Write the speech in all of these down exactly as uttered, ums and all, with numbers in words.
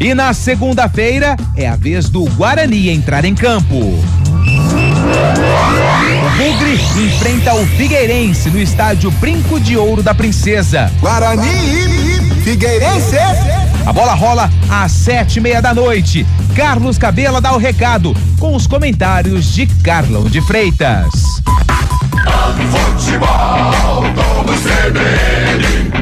E na segunda-feira é a vez do Guarani entrar em campo. O Bugre enfrenta o Figueirense no estádio Brinco de Ouro da Princesa. Guarani e Figueirense. A bola rola às sete e meia da noite. Carlos Cabela dá o recado com os comentários de Carlão de Freitas. Futebol Globo C B N.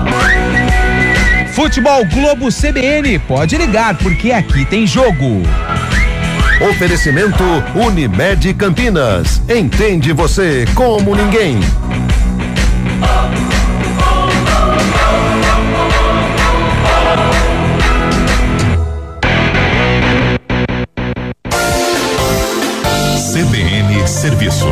Futebol Globo C B N, pode ligar porque aqui tem jogo. Oferecimento Unimed Campinas. Entende você como ninguém. C B N Serviço.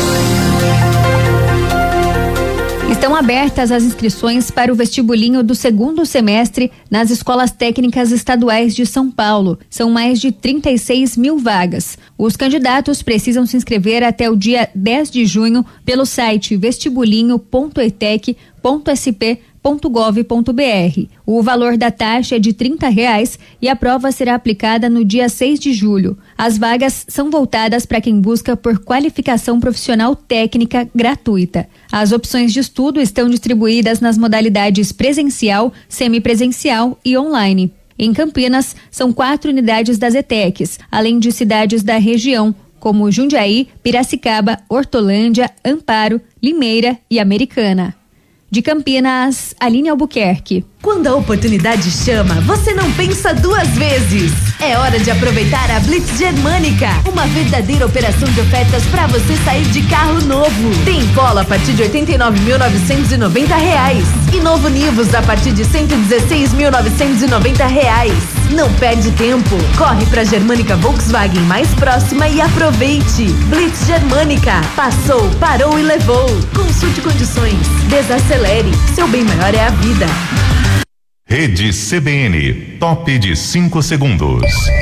Estão abertas as inscrições para o vestibulinho do segundo semestre nas escolas técnicas estaduais de São Paulo. São mais de trinta e seis mil vagas. Os candidatos precisam se inscrever até o dia dez de junho pelo site vestibulinho ponto e t e c ponto s p ponto gov ponto b r. O valor da taxa é de trinta reais e a prova será aplicada no dia seis de julho. As vagas são voltadas para quem busca por qualificação profissional técnica gratuita. As opções de estudo estão distribuídas nas modalidades presencial, semipresencial e online. Em Campinas, são quatro unidades das E T E Cs, além de cidades da região, como Jundiaí, Piracicaba, Hortolândia, Amparo, Limeira e Americana. De Campinas, Aline Albuquerque. Quando a oportunidade chama, você não pensa duas vezes. É hora de aproveitar a Blitz Germânica, uma verdadeira operação de ofertas para você sair de carro novo. Tem Polo a partir de oitenta e nove mil novecentos e noventa reais e novo Nivus a partir de cento e dezesseis mil novecentos e noventa reais. Não perde tempo, corre para a Germânica Volkswagen mais próxima e aproveite. Blitz Germânica, passou, parou e levou. Consulte condições, desacelere, seu bem maior é a vida. Rede C B N, top de cinco segundos.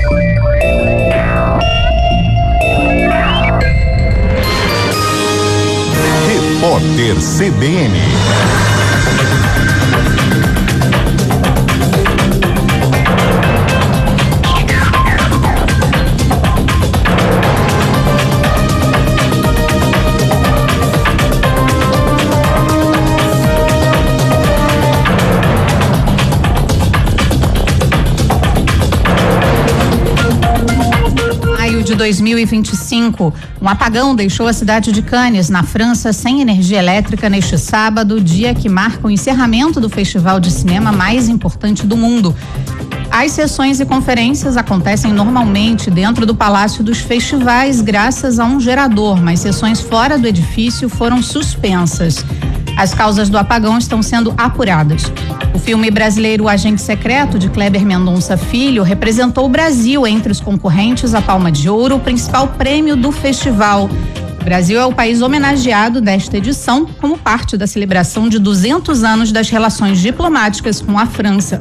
Repórter C B N. De dois mil e vinte e cinco, um apagão deixou a cidade de Cannes, na França, sem energia elétrica neste sábado, dia que marca o encerramento do festival de cinema mais importante do mundo. As sessões e conferências acontecem normalmente dentro do Palácio dos Festivais, graças a um gerador, mas sessões fora do edifício foram suspensas. As causas do apagão estão sendo apuradas. O filme brasileiro O Agente Secreto, de Kleber Mendonça Filho, representou o Brasil entre os concorrentes à Palma de Ouro, o principal prêmio do festival. O Brasil é o país homenageado desta edição, como parte da celebração de duzentos anos das relações diplomáticas com a França.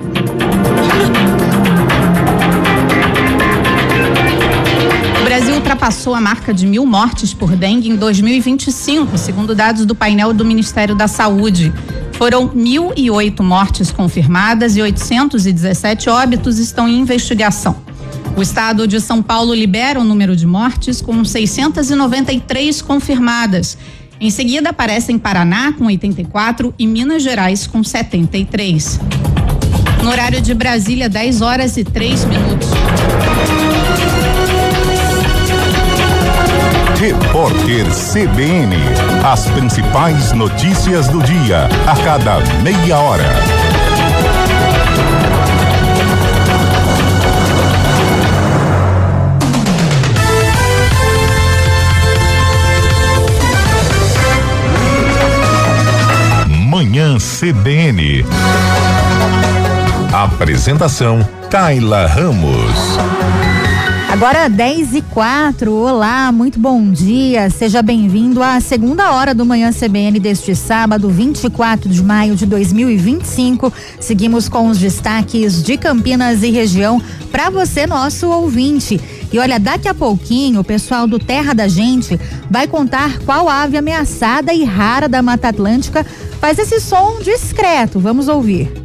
O Brasil ultrapassou a marca de mil mortes por dengue em dois mil e vinte e cinco, segundo dados do painel do Ministério da Saúde. Foram mil e oito mortes confirmadas e oitocentos e dezessete óbitos estão em investigação. O estado de São Paulo lidera o número de mortes, com seiscentos e noventa e três confirmadas. Em seguida aparecem Paraná com oitenta e quatro e Minas Gerais com setenta e três. No horário de Brasília, dez horas e três minutos. Repórter C B N. As principais notícias do dia, a cada meia hora. Manhã C B N. Apresentação Kaila Ramos. Agora dez e quatro, olá, muito bom dia, seja bem-vindo à segunda hora do Manhã C B N deste sábado, vinte e quatro de maio de dois mil e vinte e cinco. Seguimos com os destaques de Campinas e região para você, nosso ouvinte. E olha, daqui a pouquinho o pessoal do Terra da Gente vai contar qual ave ameaçada e rara da Mata Atlântica faz esse som discreto. Vamos ouvir.